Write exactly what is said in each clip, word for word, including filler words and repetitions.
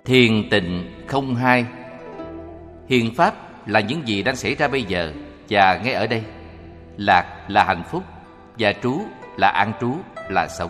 Thiền tịnh không hai. Hiền pháp là những gì đang xảy ra bây giờ và ngay ở đây. Lạc là hạnh phúc, và trú là an trú, là sống.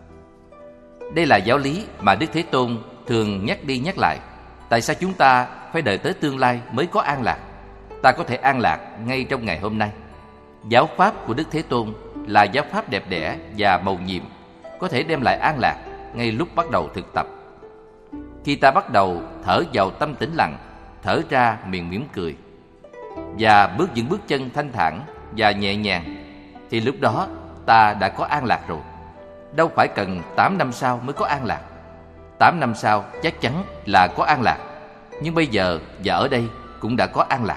Đây là giáo lý mà Đức Thế Tôn thường nhắc đi nhắc lại. Tại sao chúng ta phải đợi tới tương lai mới có an lạc? Ta có thể an lạc ngay trong ngày hôm nay. Giáo pháp của Đức Thế Tôn là giáo pháp đẹp đẽ và mầu nhiệm, có thể đem lại an lạc ngay lúc bắt đầu thực tập. Khi ta bắt đầu thở vào tâm tĩnh lặng, thở ra miệng mỉm cười, và bước những bước chân thanh thản và nhẹ nhàng, thì lúc đó ta đã có an lạc rồi. Đâu phải cần tám năm sau mới có an lạc. Tám năm sau chắc chắn là có an lạc, nhưng bây giờ và ở đây cũng đã có an lạc.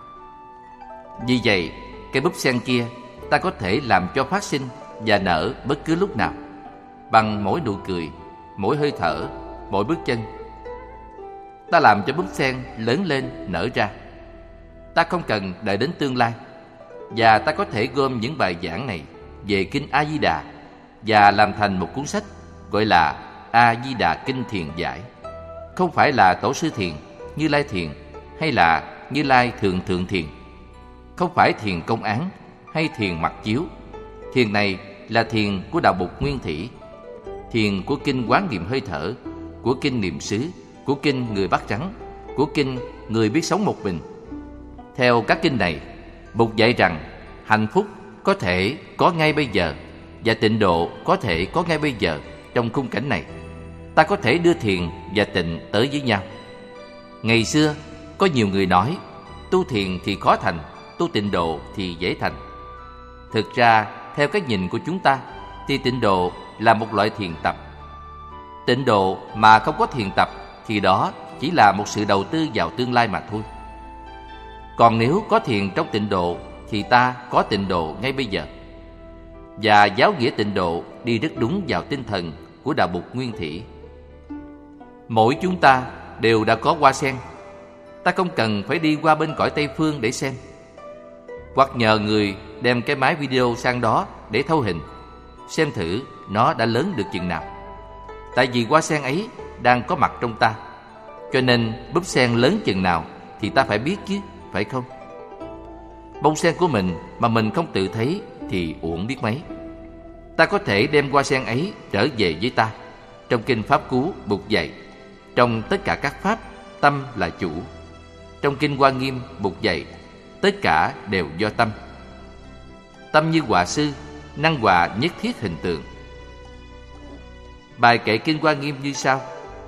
Vì vậy, cây búp sen kia ta có thể làm cho phát sinh và nở bất cứ lúc nào, bằng mỗi nụ cười, mỗi hơi thở, mỗi bước chân. Ta làm cho búp sen lớn lên, nở ra. Ta không cần đợi đến tương lai. Và ta có thể gom những bài giảng này về Kinh A-di-đà và làm thành một cuốn sách gọi là A-di-đà Kinh Thiền Giải. Không phải là Tổ sư Thiền, Như Lai Thiền hay là Như Lai Thường Thượng Thiền. Không phải thiền công án hay thiền mặc chiếu. Thiền này là thiền của Đạo Bụt Nguyên Thủy, thiền của Kinh Quán Niệm Hơi Thở, của Kinh Niệm Xứ, của Kinh Người Bát Trắng, của Kinh Người Biết Sống Một Mình. Theo các kinh này, Bụt dạy rằng hạnh phúc có thể có ngay bây giờ và tịnh độ có thể có ngay bây giờ trong khung cảnh này. Ta có thể đưa thiền và tịnh tới với nhau. Ngày xưa, có nhiều người nói tu thiền thì khó thành, tu tịnh độ thì dễ thành. Thực ra, theo cái nhìn của chúng ta, thì tịnh độ là một loại thiền tập. Tịnh độ mà không có thiền tập thì đó chỉ là một sự đầu tư vào tương lai mà thôi. Còn nếu có thiền trong tịnh độ thì ta có tịnh độ ngay bây giờ. Và giáo nghĩa tịnh độ đi rất đúng vào tinh thần của Đạo Bụt Nguyên Thủy. Mỗi chúng ta đều đã có hoa sen. Ta không cần phải đi qua bên cõi Tây Phương để xem, hoặc nhờ người đem cái máy video sang đó để thâu hình, xem thử nó đã lớn được chừng nào. Tại vì hoa sen ấy đang có mặt trong ta, cho nên búp sen lớn chừng nào thì ta phải biết chứ, phải không? Bông sen của mình mà mình không tự thấy thì uổng biết mấy. Ta có thể đem hoa sen ấy trở về với ta. Trong Kinh Pháp Cú, Bụt dạy trong tất cả các pháp, tâm là chủ. Trong Kinh Hoa Nghiêm, Bụt dạy tất cả đều do tâm. Tâm như họa sư, năng họa nhất thiết hình tượng. Bài kệ Kinh Hoa Nghiêm như sau: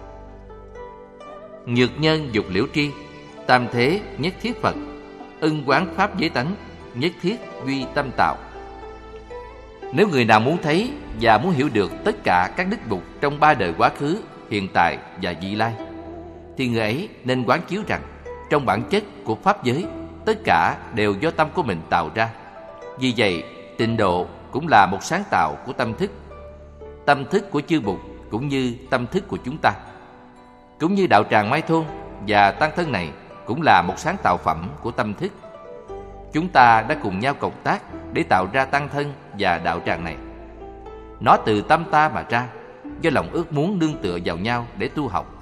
Nhược nhân dục liễu tri, tam thế nhất thiết Phật, ưng quán pháp giới tánh, nhất thiết duy tâm tạo. Nếu người nào muốn thấy và muốn hiểu được tất cả các đức Bụt trong ba đời quá khứ, hiện tại và vị lai, thì người ấy nên quán chiếu rằng trong bản chất của pháp giới, tất cả đều do tâm của mình tạo ra. Vì vậy, tịnh độ cũng là một sáng tạo của tâm thức. Tâm thức của chư Bụt cũng như tâm thức của chúng ta, cũng như đạo tràng Mai Thôn và tăng thân này cũng là một sáng tạo phẩm của tâm thức. Chúng ta đã cùng nhau cộng tác để tạo ra tăng thân và đạo tràng này. Nó từ tâm ta mà ra, do lòng ước muốn nương tựa vào nhau để tu học.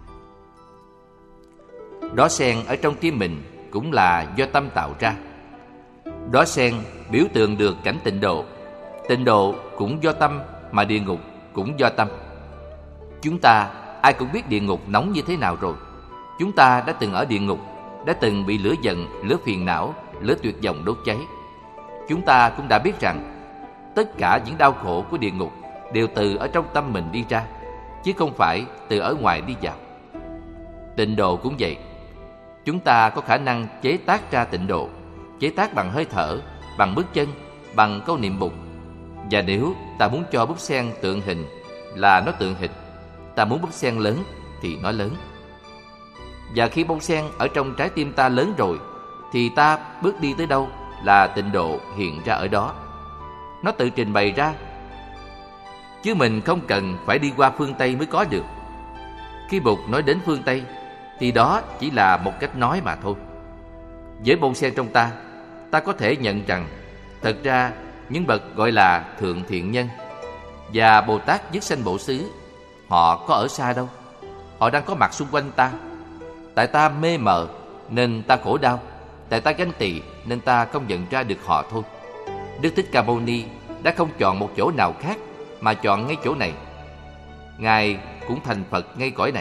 Đóa sen ở trong tim mình cũng là do tâm tạo ra. Đóa sen biểu tượng được cảnh tịnh độ. Tịnh độ cũng do tâm, mà địa ngục cũng do tâm. Chúng ta ai cũng biết địa ngục nóng như thế nào rồi. Chúng ta đã từng ở địa ngục, đã từng bị lửa giận, lửa phiền não, lửa tuyệt vọng đốt cháy. Chúng ta cũng đã biết rằng tất cả những đau khổ của địa ngục đều từ ở trong tâm mình đi ra, chứ không phải từ ở ngoài đi vào. Tịnh độ cũng vậy. Chúng ta có khả năng chế tác ra tịnh độ, chế tác bằng hơi thở, bằng bước chân, bằng câu niệm Bụt. Và nếu ta muốn cho búp sen tượng hình là nó tượng hình, ta muốn búp sen lớn thì nó lớn. Và khi bông sen ở trong trái tim ta lớn rồi, thì ta bước đi tới đâu là tịnh độ hiện ra ở đó. Nó tự trình bày ra, chứ mình không cần phải đi qua phương Tây mới có được. Khi Bụt nói đến phương Tây thì đó chỉ là một cách nói mà thôi. Với bông sen trong ta, ta có thể nhận rằng thật ra những bậc gọi là thượng thiện nhân và Bồ Tát Dứt Sanh Bổ Xứ, họ có ở xa đâu. họ đang có mặt xung quanh ta. Tại ta mê mờ nên ta khổ đau, tại ta ganh tị nên ta không nhận ra được họ thôi. Đức Thích Ca Mâu Ni đã không chọn một chỗ nào khác mà chọn ngay chỗ này. Ngài cũng thành Phật ngay cõi này.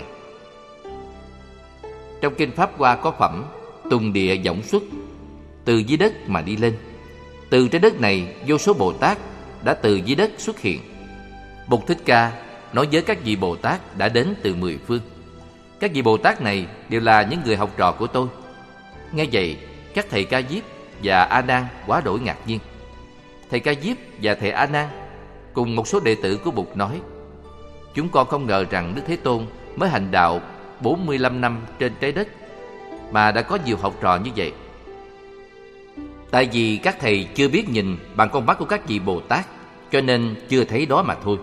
Trong Kinh Pháp Hoa có phẩm Tùng địa dõng xuất, từ dưới đất mà đi lên. Từ trái đất này, vô số Bồ Tát đã từ dưới đất xuất hiện. Bụt Thích Ca nói với các vị Bồ Tát đã đến từ mười phương. Các vị Bồ Tát này đều là những người học trò của tôi. Nghe vậy, các thầy Ca Diếp và A Nan quá đổi ngạc nhiên. Thầy Ca Diếp và thầy A Nan cùng một số đệ tử của Bụt nói: chúng con không ngờ rằng Đức Thế Tôn mới hành đạo bốn mươi lăm năm trên trái đất mà đã có nhiều học trò như vậy. Tại vì các thầy chưa biết nhìn bằng con mắt của các vị Bồ Tát, cho nên chưa thấy đó mà thôi.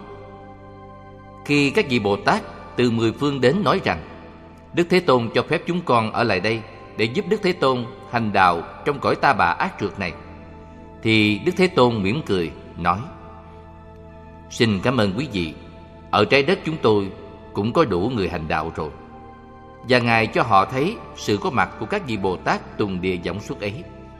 Khi các vị Bồ Tát từ mười phương đến nói rằng Đức Thế Tôn cho phép chúng con ở lại đây để giúp Đức Thế Tôn hành đạo trong cõi ta bà ác trượt này, thì Đức Thế Tôn mỉm cười nói: xin cảm ơn quý vị, ở trái đất chúng tôi cũng có đủ người hành đạo rồi. Và Ngài cho họ thấy sự có mặt của các vị Bồ Tát Tùng địa dõng xuất ấy.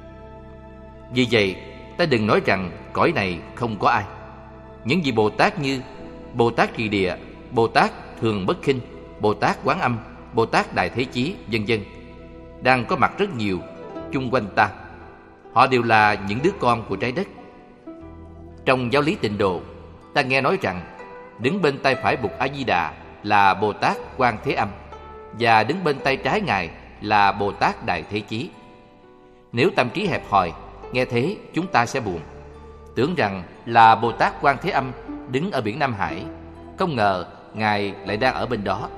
Vì vậy, ta đừng nói rằng cõi này không có ai. Những vị Bồ Tát như Bồ Tát Trì Địa, Bồ Tát Thường Bất Khinh, Bồ Tát Quán Âm, Bồ Tát Đại Thế Chí, vân vân đang có mặt rất nhiều chung quanh ta. Họ đều là những đứa con của trái đất. Trong giáo lý Tịnh Độ, ta nghe nói rằng đứng bên tay phải Bụt A Di Đà là Bồ Tát Quan Thế Âm, và đứng bên tay trái Ngài là Bồ Tát Đại Thế Chí. Nếu tâm trí hẹp hòi, nghe thế chúng ta sẽ buồn, tưởng rằng là Bồ Tát Quan Thế Âm đứng ở biển Nam Hải, không ngờ Ngài lại đang ở bên đó.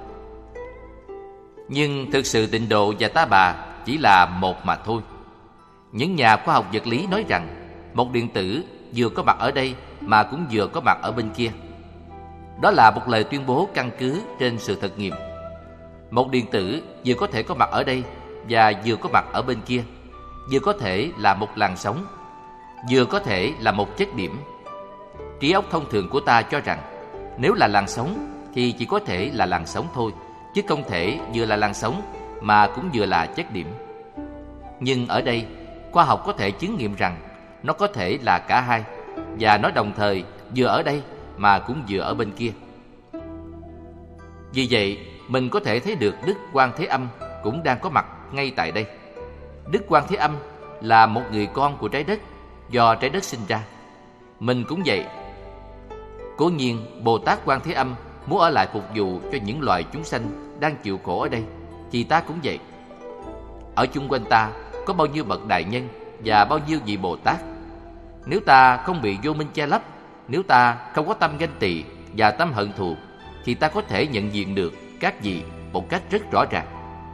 Nhưng thực sự Tịnh Độ và Ta Bà chỉ là một mà thôi. Những nhà khoa học vật lý nói rằng một điện tử vừa có mặt ở đây mà cũng vừa có mặt ở bên kia. Đó là một lời tuyên bố căn cứ trên sự thật nghiệm. Một điện tử vừa có thể có mặt ở đây và vừa có mặt ở bên kia, vừa có thể là một làn sóng, vừa có thể là một chất điểm. Trí óc thông thường của ta cho rằng nếu là làn sóng thì chỉ có thể là làn sóng thôi, chứ không thể vừa là làn sóng mà cũng vừa là chất điểm. Nhưng ở đây, khoa học có thể chứng nghiệm rằng nó có thể là cả hai, và nó đồng thời vừa ở đây mà cũng vừa ở bên kia. Vì vậy, mình có thể thấy được Đức Quan Thế Âm cũng đang có mặt ngay tại đây. Đức Quan Thế Âm là một người con của trái đất do trái đất sinh ra. Mình cũng vậy. Cố nhiên, Bồ Tát Quan Thế Âm muốn ở lại phục vụ cho những loài chúng sanh đang chịu khổ ở đây, thì ta cũng vậy. Ở chung quanh ta có bao nhiêu bậc đại nhân và bao nhiêu vị Bồ Tát. Nếu ta không bị vô minh che lấp, nếu ta không có tâm ganh tị và tâm hận thù, thì ta có thể nhận diện được các vị một cách rất rõ ràng.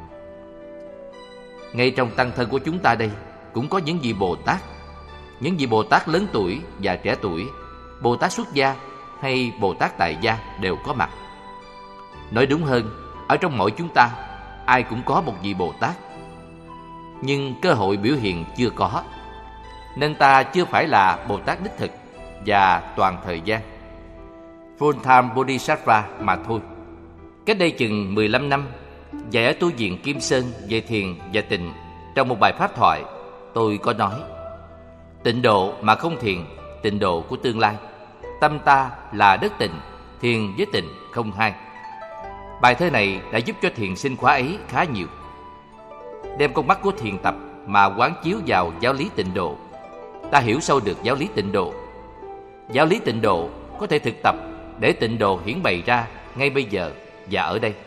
Ngay trong tăng thân của chúng ta đây cũng có những vị Bồ Tát. Những vị Bồ Tát lớn tuổi và trẻ tuổi, Bồ Tát xuất gia hay Bồ Tát tại gia đều có mặt. Nói đúng hơn, ở trong mỗi chúng ta, ai cũng có một vị Bồ Tát. Nhưng cơ hội biểu hiện chưa có, nên ta chưa phải là Bồ Tát đích thực và toàn thời gian, full time Bodhisattva mà thôi. Cách đây chừng mười lăm năm, dạy ở tu viện Kim Sơn về thiền và tịnh, trong một bài pháp thoại, tôi có nói: tịnh độ mà không thiền, tịnh độ của tương lai. Tâm ta là đất tịnh, thiền với tịnh không hai. Bài thơ này đã giúp cho thiền sinh khóa ấy khá nhiều. Đem con mắt của thiền tập mà quán chiếu vào giáo lý tịnh độ, ta hiểu sâu được giáo lý tịnh độ. Giáo lý tịnh độ có thể thực tập để tịnh độ hiển bày ra ngay bây giờ và ở đây.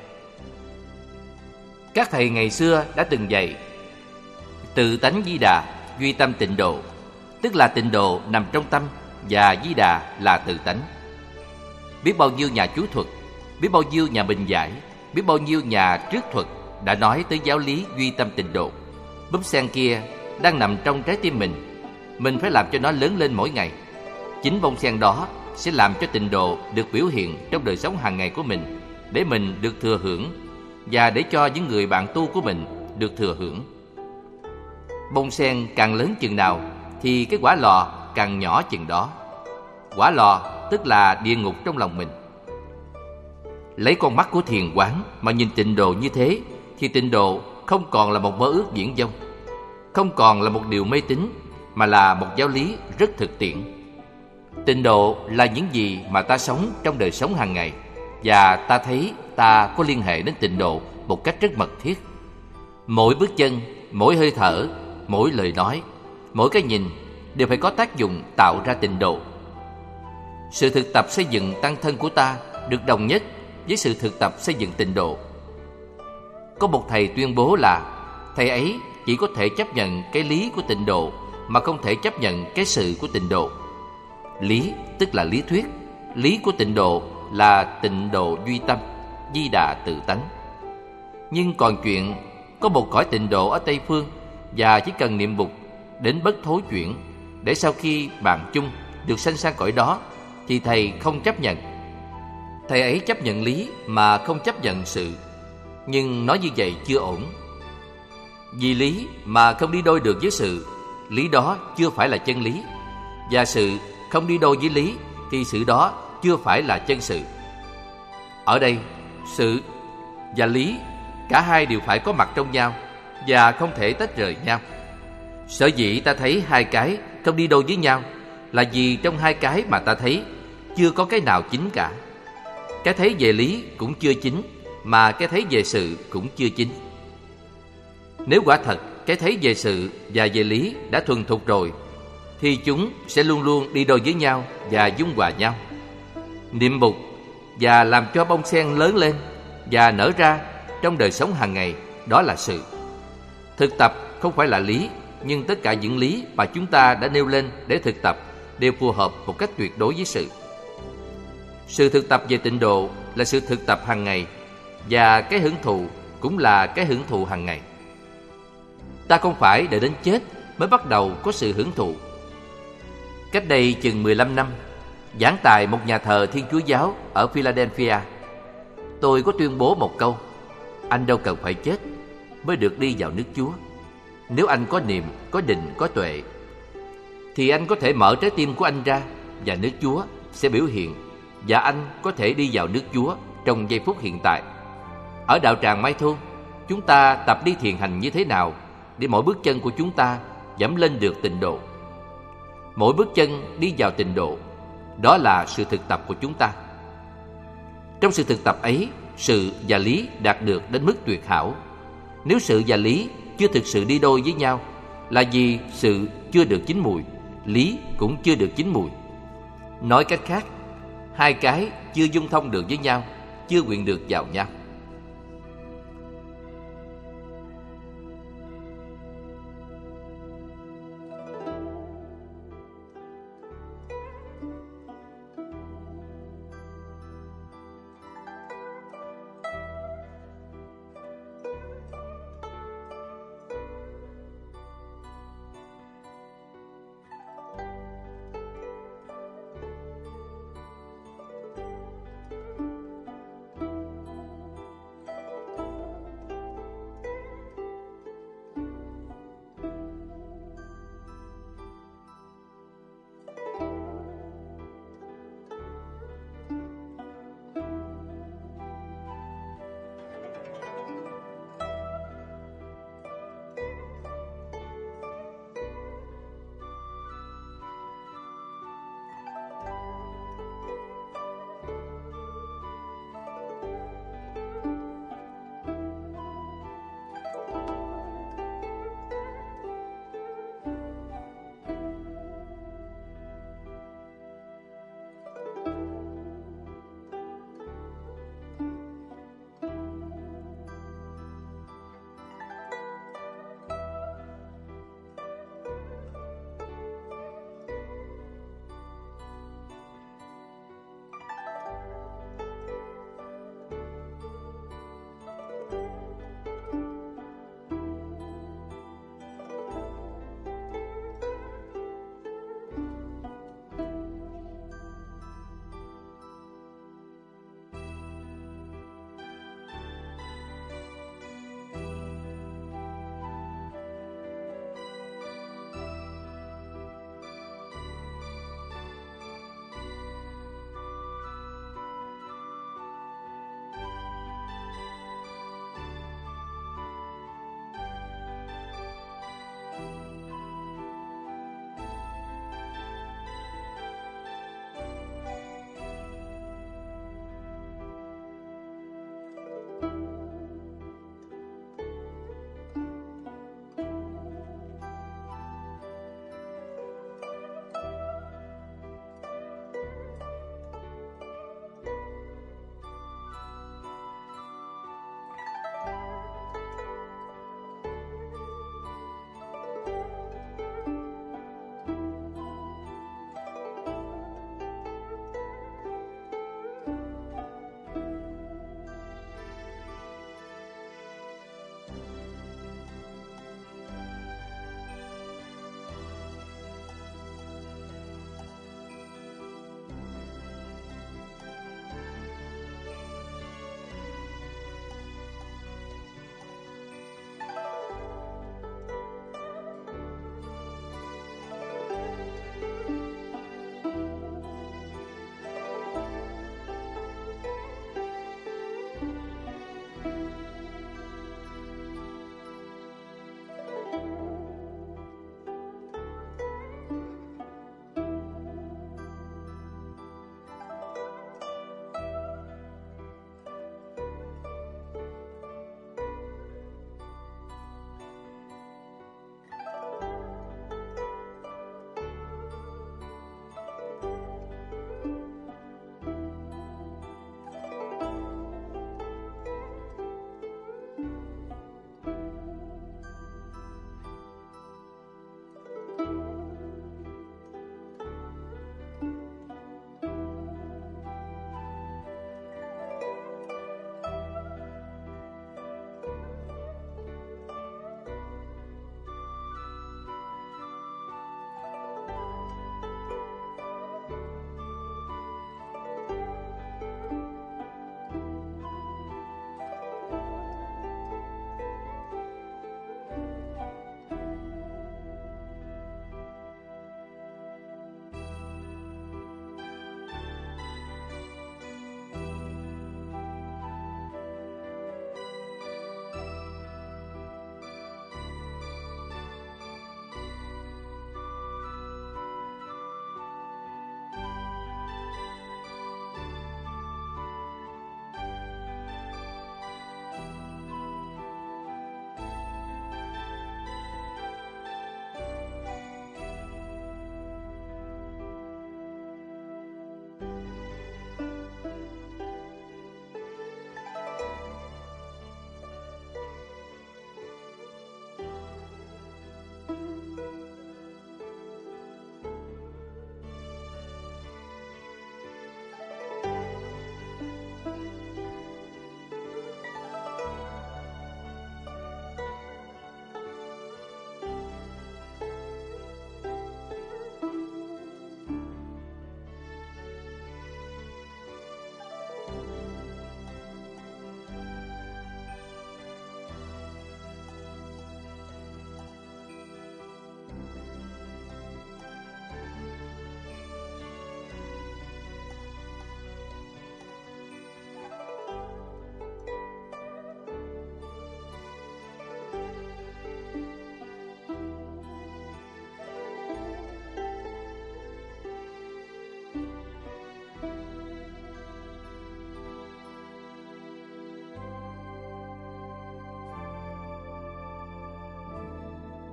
Các thầy ngày xưa đã từng dạy tự tánh Di Đà, duy tâm tịnh độ, tức là tịnh độ nằm trong tâm và Di Đà là tự tánh. Biết bao nhiêu nhà chú thuật, biết bao nhiêu nhà bình giải, biết bao nhiêu nhà trước thuật đã nói tới giáo lý duy tâm tịnh độ. Búp sen kia đang nằm trong trái tim mình, mình phải làm cho nó lớn lên mỗi ngày. Chính bông sen đó sẽ làm cho tịnh độ được biểu hiện trong đời sống hàng ngày của mình, để mình được thừa hưởng và để cho những người bạn tu của mình được thừa hưởng. Bông sen càng lớn chừng nào thì cái quả lò càng nhỏ chừng đó. Quả lò tức là địa ngục trong lòng mình. Lấy con mắt của thiền quán mà nhìn tịnh độ như thế, thì tịnh độ không còn là một mơ ước viển vông, không còn là một điều mê tín, mà là một giáo lý rất thực tiễn. Tịnh độ là những gì mà ta sống trong đời sống hàng ngày, và ta thấy ta có liên hệ đến tịnh độ một cách rất mật thiết. Mỗi bước chân, mỗi hơi thở, mỗi lời nói, mỗi cái nhìn đều phải có tác dụng tạo ra tịnh độ. Sự thực tập xây dựng tăng thân của ta được đồng nhất với sự thực tập xây dựng tịnh độ. Có một thầy tuyên bố là thầy ấy chỉ có thể chấp nhận cái lý của tịnh độ mà không thể chấp nhận cái sự của tịnh độ. Lý tức là lý thuyết, lý của tịnh độ là tịnh độ duy tâm, di đà tự tánh. Nhưng còn chuyện có một cõi tịnh độ ở Tây Phương, và chỉ cần niệm Bụt đến bất thối chuyển để sau khi bạn chung được sanh sang cõi đó, thì thầy không chấp nhận. Thầy ấy chấp nhận lý mà không chấp nhận sự. Nhưng nói như vậy chưa ổn. Vì lý mà không đi đôi được với sự, lý đó chưa phải là chân lý. Và sự không đi đôi với lý, thì sự đó chưa phải là chân sự. Ở đây, sự và lý cả hai đều phải có mặt trong nhau và không thể tách rời nhau. Sở dĩ ta thấy hai cái không đi đôi với nhau là vì trong hai cái mà ta thấy chưa có cái nào chính cả. Cái thấy về lý cũng chưa chính, mà cái thấy về sự cũng chưa chính. Nếu quả thật cái thấy về sự và về lý đã thuần thục rồi, thì chúng sẽ luôn luôn đi đôi với nhau và dung hòa nhau. Niệm Bụt và làm cho bông sen lớn lên và nở ra trong đời sống hàng ngày, đó là sự. Thực tập không phải là lý, nhưng tất cả những lý mà chúng ta đã nêu lên để thực tập đều phù hợp một cách tuyệt đối với sự. Sự thực tập về tịnh độ là sự thực tập hàng ngày, và cái hưởng thụ cũng là cái hưởng thụ hàng ngày. Ta không phải đợi đến chết mới bắt đầu có sự hưởng thụ. Cách đây chừng mười lăm năm, giảng tại một nhà thờ Thiên Chúa giáo ở Philadelphia, tôi có tuyên bố một câu: anh đâu cần phải chết mới được đi vào nước Chúa. Nếu anh có niềm, có định, có tuệ, thì anh có thể mở trái tim của anh ra, và nước Chúa sẽ biểu hiện, và anh có thể đi vào nước Chúa trong giây phút hiện tại. Ở đạo tràng Mai Thôn, chúng ta tập đi thiền hành như thế nào để mỗi bước chân của chúng ta dẫm lên được tịnh độ. Mỗi bước chân đi vào tịnh độ, đó là sự thực tập của chúng ta. Trong sự thực tập ấy, sự và lý đạt được đến mức tuyệt hảo. Nếu sự và lý chưa thực sự đi đôi với nhau, là vì sự chưa được chín mùi, lý cũng chưa được chín mùi. Nói cách khác, hai cái chưa dung thông được với nhau, chưa quyện được vào nhau.